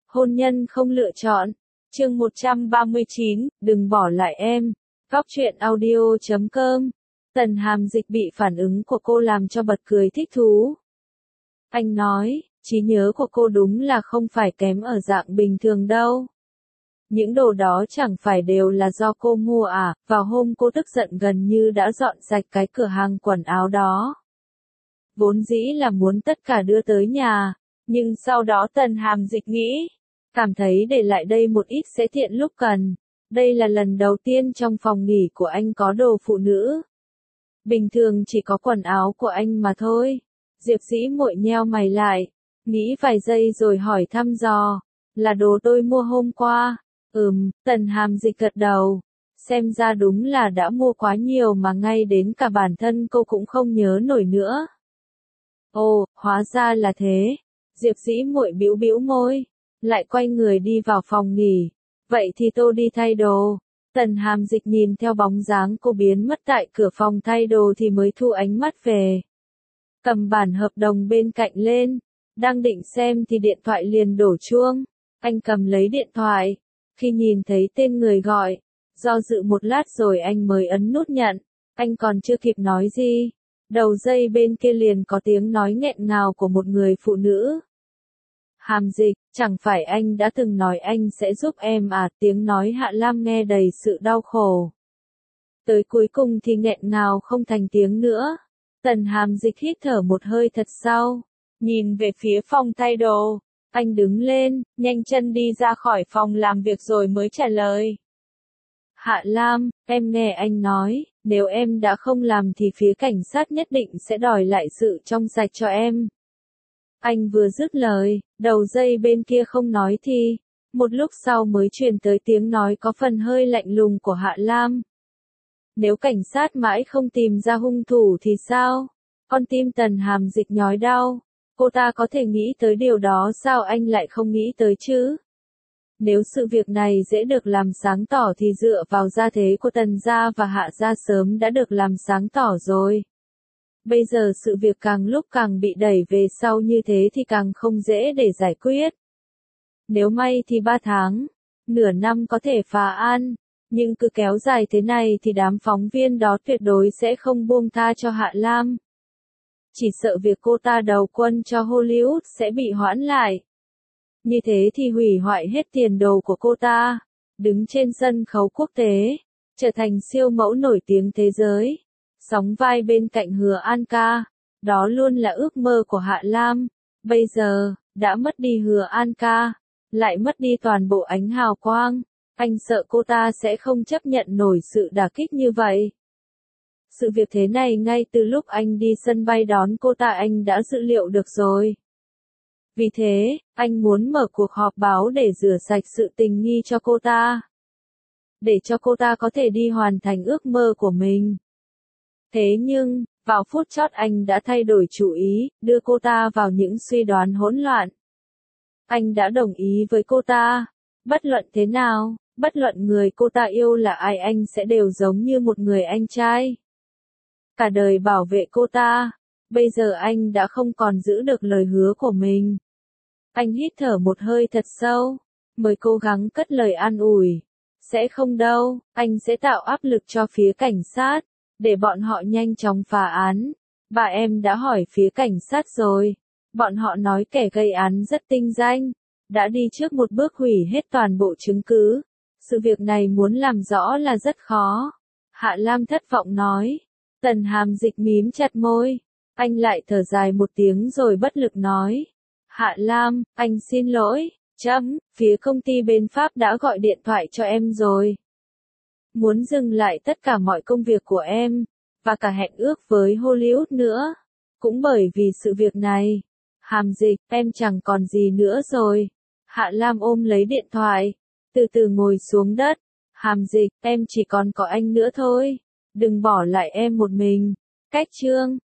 Hôn nhân không lựa chọn. Chương 139, đừng bỏ lại em. Góc truyện audio.com. Tần Hàm Dịch bị phản ứng của cô làm cho bật cười thích thú. Anh nói, trí nhớ của cô đúng là không phải kém ở dạng bình thường đâu. Những đồ đó chẳng phải đều là do cô mua à, vào hôm cô tức giận gần như đã dọn sạch cái cửa hàng quần áo đó. Vốn dĩ là muốn tất cả đưa tới nhà, nhưng sau đó Tần Hàm Dịch nghĩ, cảm thấy để lại đây một ít sẽ tiện lúc cần. Đây là lần đầu tiên trong phòng nghỉ của anh có đồ phụ nữ. Bình thường chỉ có quần áo của anh mà thôi. Diệp Dĩ Muội nheo mày lại, nghĩ vài giây rồi hỏi thăm dò, là đồ tôi mua hôm qua. Tần Hàm Dịch gật đầu. Xem ra đúng là đã mua quá nhiều mà ngay đến cả bản thân cô cũng không nhớ nổi nữa. Ồ, hóa ra là thế. Diệp Dĩ Muội bĩu bĩu môi, lại quay người đi vào phòng nghỉ. Vậy thì tôi đi thay đồ. Tần Hàm Dịch nhìn theo bóng dáng cô biến mất tại cửa phòng thay đồ thì mới thu ánh mắt về. Cầm bản hợp đồng bên cạnh lên, đang định xem thì điện thoại liền đổ chuông. Anh cầm lấy điện thoại, khi nhìn thấy tên người gọi, do dự một lát rồi anh mới ấn nút nhận. Anh còn chưa kịp nói gì, đầu dây bên kia liền có tiếng nói nghẹn ngào của một người phụ nữ. Hàm Dịch, chẳng phải anh đã từng nói anh sẽ giúp em à? Tiếng nói Hạ Lam nghe đầy sự đau khổ. Tới cuối cùng thì nghẹn ngào không thành tiếng nữa. Tần Hàm Dịch hít thở một hơi thật sâu, nhìn về phía phòng thay đồ. Anh đứng lên, nhanh chân đi ra khỏi phòng làm việc rồi mới trả lời. Hạ Lam, em nghe anh nói, nếu em đã không làm thì phía cảnh sát nhất định sẽ đòi lại sự trong sạch cho em. Anh vừa dứt lời, đầu dây bên kia không nói thì, một lúc sau mới truyền tới tiếng nói có phần hơi lạnh lùng của Hạ Lam. Nếu cảnh sát mãi không tìm ra hung thủ thì sao? Con tim Tần Hàm Dịch nhói đau. Cô ta có thể nghĩ tới điều đó sao anh lại không nghĩ tới chứ? Nếu sự việc này dễ được làm sáng tỏ thì dựa vào gia thế của Tần gia và Hạ gia sớm đã được làm sáng tỏ rồi. Bây giờ sự việc càng lúc càng bị đẩy về sau như thế thì càng không dễ để giải quyết. Nếu may thì 3 tháng, nửa năm có thể phá an, nhưng cứ kéo dài thế này thì đám phóng viên đó tuyệt đối sẽ không buông tha cho Hạ Lam. Chỉ sợ việc cô ta đầu quân cho Hollywood sẽ bị hoãn lại. Như thế thì hủy hoại hết tiền đồ của cô ta, đứng trên sân khấu quốc tế, trở thành siêu mẫu nổi tiếng thế giới, sóng vai bên cạnh Hứa An Ca, đó luôn là ước mơ của Hạ Lam. Bây giờ, đã mất đi Hứa An Ca, lại mất đi toàn bộ ánh hào quang, anh sợ cô ta sẽ không chấp nhận nổi sự đả kích như vậy. Sự việc thế này ngay từ lúc anh đi sân bay đón cô ta anh đã dự liệu được rồi. Vì thế, anh muốn mở cuộc họp báo để rửa sạch sự tình nghi cho cô ta. Để cho cô ta có thể đi hoàn thành ước mơ của mình. Thế nhưng, vào phút chót anh đã thay đổi chủ ý, đưa cô ta vào những suy đoán hỗn loạn. Anh đã đồng ý với cô ta. Bất luận thế nào, bất luận người cô ta yêu là ai anh sẽ đều giống như một người anh trai. Cả đời bảo vệ cô ta. Bây giờ anh đã không còn giữ được lời hứa của mình. Anh hít thở một hơi thật sâu, mới cố gắng cất lời an ủi. Sẽ không đâu, anh sẽ tạo áp lực cho phía cảnh sát, để bọn họ nhanh chóng phá án. Bà em đã hỏi phía cảnh sát rồi. Bọn họ nói kẻ gây án rất tinh danh, đã đi trước một bước hủy hết toàn bộ chứng cứ. Sự việc này muốn làm rõ là rất khó. Hạ Lam thất vọng nói. Tần Hàm Dịch mím chặt môi. Anh lại thở dài một tiếng rồi bất lực nói. Hạ Lam, anh xin lỗi. Phía công ty bên Pháp đã gọi điện thoại cho em rồi. Muốn dừng lại tất cả mọi công việc của em, và cả hẹn ước với Hollywood nữa. Cũng bởi vì sự việc này. Hàm Dịch, em chẳng còn gì nữa rồi. Hạ Lam ôm lấy điện thoại, từ từ ngồi xuống đất. Hàm Dịch, em chỉ còn có anh nữa thôi. Đừng bỏ lại em một mình. Cách chương